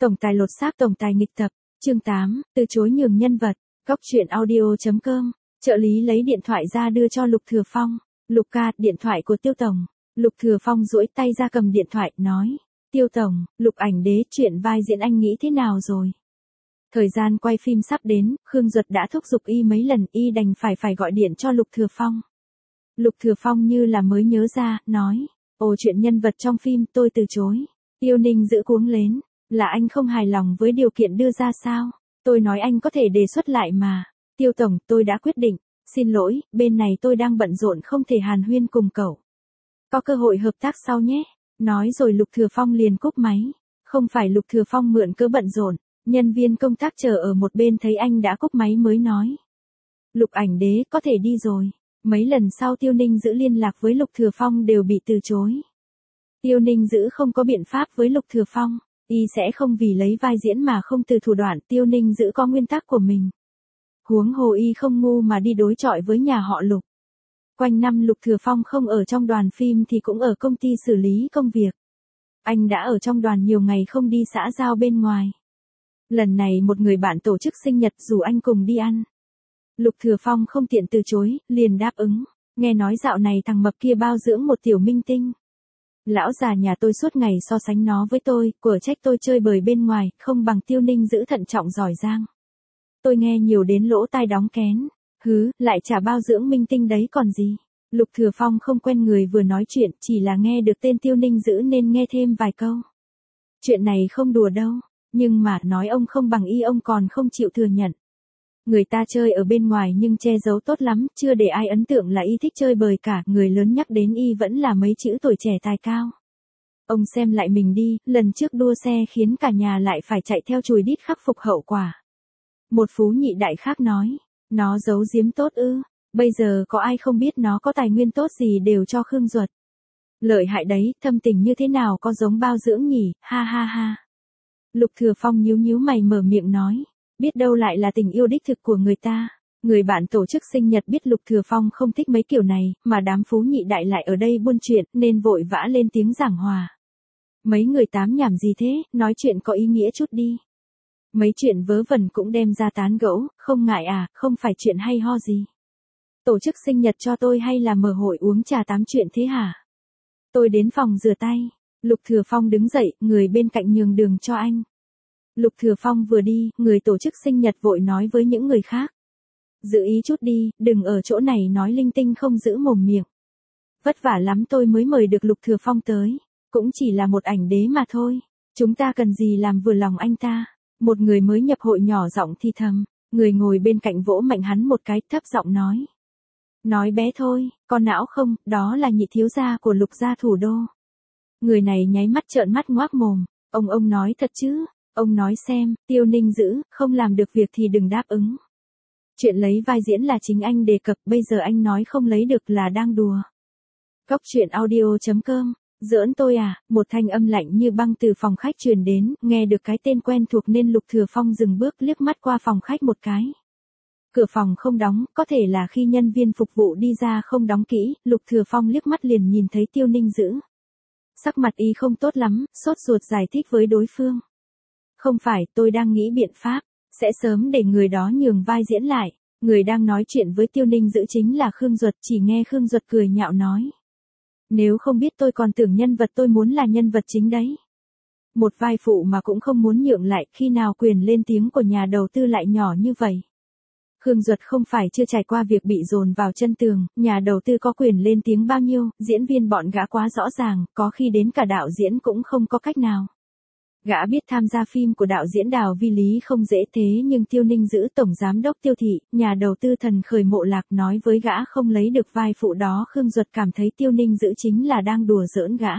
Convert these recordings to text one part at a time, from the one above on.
Tổng tài lột xác tổng tài nghịch tập, chương 8, từ chối nhường nhân vật, góc truyện audio.com, trợ lý lấy điện thoại ra đưa cho Lục Thừa Phong, Lục ca, điện thoại của Tiêu Tổng. Lục Thừa Phong duỗi tay ra cầm điện thoại, nói, Tiêu Tổng, Lục Ảnh Đế chuyện vai diễn anh nghĩ thế nào rồi? Thời gian quay phim sắp đến, Khương Duật đã thúc giục y mấy lần, y đành phải gọi điện cho Lục Thừa Phong. Lục Thừa Phong như là mới nhớ ra, nói, ồ, chuyện nhân vật trong phim tôi từ chối. Tiêu Ninh giữ cuống lên, là anh không hài lòng với điều kiện đưa ra sao? Tôi nói anh có thể đề xuất lại mà. Tiêu Tổng, tôi đã quyết định, xin lỗi, bên này tôi đang bận rộn không thể hàn huyên cùng cậu. Có cơ hội hợp tác sau nhé. Nói rồi Lục Thừa Phong liền cúp máy. Không phải Lục Thừa Phong mượn cớ bận rộn, nhân viên công tác chờ ở một bên thấy anh đã cúp máy mới nói. Lục Ảnh Đế có thể đi rồi. Mấy lần sau Tiêu Ninh giữ liên lạc với Lục Thừa Phong đều bị từ chối. Tiêu Ninh giữ không có biện pháp với Lục Thừa Phong, y sẽ không vì lấy vai diễn mà không từ thủ đoạn. Tiêu Ninh giữ có nguyên tắc của mình. Huống hồ y không ngu mà đi đối chọi với nhà họ Lục. Quanh năm Lục Thừa Phong không ở trong đoàn phim thì cũng ở công ty xử lý công việc. Anh đã ở trong đoàn nhiều ngày không đi xã giao bên ngoài. Lần này một người bạn tổ chức sinh nhật rủ anh cùng đi ăn. Lục Thừa Phong không tiện từ chối, liền đáp ứng. Nghe nói dạo này thằng mập kia bao dưỡng một tiểu minh tinh. Lão già nhà tôi suốt ngày so sánh nó với tôi, quở trách tôi chơi bời bên ngoài, không bằng Tiêu Ninh giữ thận trọng giỏi giang. Tôi nghe nhiều đến lỗ tai đóng kén. Hứ, lại chả bao dưỡng minh tinh đấy còn gì. Lục Thừa Phong không quen người vừa nói chuyện, chỉ là nghe được tên Tiêu Ninh giữ nên nghe thêm vài câu. Chuyện này không đùa đâu, nhưng mà nói ông không bằng y ông còn không chịu thừa nhận. Người ta chơi ở bên ngoài nhưng che giấu tốt lắm, chưa để ai ấn tượng là y thích chơi bời cả, người lớn nhắc đến y vẫn là mấy chữ tuổi trẻ tài cao. Ông xem lại mình đi, lần trước đua xe khiến cả nhà lại phải chạy theo chùi đít khắc phục hậu quả. Một phú nhị đại khác nói, nó giấu giếm tốt ư, bây giờ có ai không biết nó có tài nguyên tốt gì đều cho Khương Duật. Lợi hại đấy, thâm tình như thế nào có giống bao dưỡng nhỉ, ha ha ha. Lục Thừa Phong nhíu nhíu mày mở miệng nói, biết đâu lại là tình yêu đích thực của người ta. Người bạn tổ chức sinh nhật biết Lục Thừa Phong không thích mấy kiểu này, mà đám phú nhị đại lại ở đây buôn chuyện nên vội vã lên tiếng giảng hòa. Mấy người tám nhảm gì thế, nói chuyện có ý nghĩa chút đi. Mấy chuyện vớ vẩn cũng đem ra tán gẫu, không ngại à, không phải chuyện hay ho gì. Tổ chức sinh nhật cho tôi hay là mở hội uống trà tám chuyện thế hả? Tôi đến phòng rửa tay. Lục Thừa Phong đứng dậy, người bên cạnh nhường đường cho anh. Lục Thừa Phong vừa đi, người tổ chức sinh nhật vội nói với những người khác. Giữ ý chút đi, đừng ở chỗ này nói linh tinh không giữ mồm miệng. Vất vả lắm tôi mới mời được Lục Thừa Phong tới. Cũng chỉ là một ảnh đế mà thôi. Chúng ta cần gì làm vừa lòng anh ta. Một người mới nhập hội nhỏ giọng thì thầm. Người ngồi bên cạnh vỗ mạnh hắn một cái, thấp giọng nói. Nói bé thôi, con não không, đó là nhị thiếu gia của Lục gia thủ đô. Người này nháy mắt trợn mắt ngoác mồm. Ông nói thật chứ? Ông nói xem, Tiêu Ninh giữ, không làm được việc thì đừng đáp ứng. Chuyện lấy vai diễn là chính anh đề cập, bây giờ anh nói không lấy được là đang đùa. Góc truyện audio.com, giỡn tôi à, một thanh âm lạnh như băng từ phòng khách truyền đến, nghe được cái tên quen thuộc nên Lục Thừa Phong dừng bước liếc mắt qua phòng khách một cái. Cửa phòng không đóng, có thể là khi nhân viên phục vụ đi ra không đóng kỹ, Lục Thừa Phong liếc mắt liền nhìn thấy Tiêu Ninh giữ. Sắc mặt y không tốt lắm, sốt ruột giải thích với đối phương. Không phải, tôi đang nghĩ biện pháp, sẽ sớm để người đó nhường vai diễn lại. Người đang nói chuyện với Tiêu Ninh giữ chính là Khương Duật, chỉ nghe Khương Duật cười nhạo nói. Nếu không biết tôi còn tưởng nhân vật tôi muốn là nhân vật chính đấy. Một vai phụ mà cũng không muốn nhượng lại, khi nào quyền lên tiếng của nhà đầu tư lại nhỏ như vậy. Khương Duật không phải chưa trải qua việc bị dồn vào chân tường, nhà đầu tư có quyền lên tiếng bao nhiêu, diễn viên bọn gã quá rõ ràng, có khi đến cả đạo diễn cũng không có cách nào. Gã biết tham gia phim của đạo diễn Đào Vi Lý không dễ thế nhưng Tiêu Ninh giữ tổng giám đốc Tiêu Thị, nhà đầu tư thần khởi Mộ Lạc nói với gã không lấy được vai phụ đó. Khương Duật cảm thấy Tiêu Ninh giữ chính là đang đùa giỡn gã.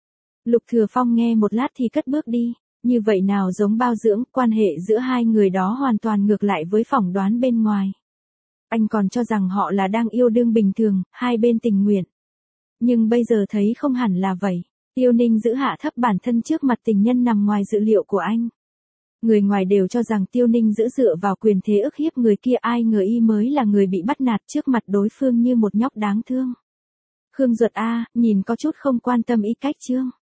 Lục Thừa Phong nghe một lát thì cất bước đi, như vậy nào giống bao dưỡng, quan hệ giữa hai người đó hoàn toàn ngược lại với phỏng đoán bên ngoài. Anh còn cho rằng họ là đang yêu đương bình thường, hai bên tình nguyện. Nhưng bây giờ thấy không hẳn là vậy. Tiêu Ninh giữ hạ thấp bản thân trước mặt tình nhân nằm ngoài dự liệu của anh. Người ngoài đều cho rằng Tiêu Ninh giữ dựa vào quyền thế ức hiếp người kia, ai ngờ y mới là người bị bắt nạt trước mặt đối phương như một nhóc đáng thương. Khương Duật a, nhìn có chút không quan tâm ý cách chương.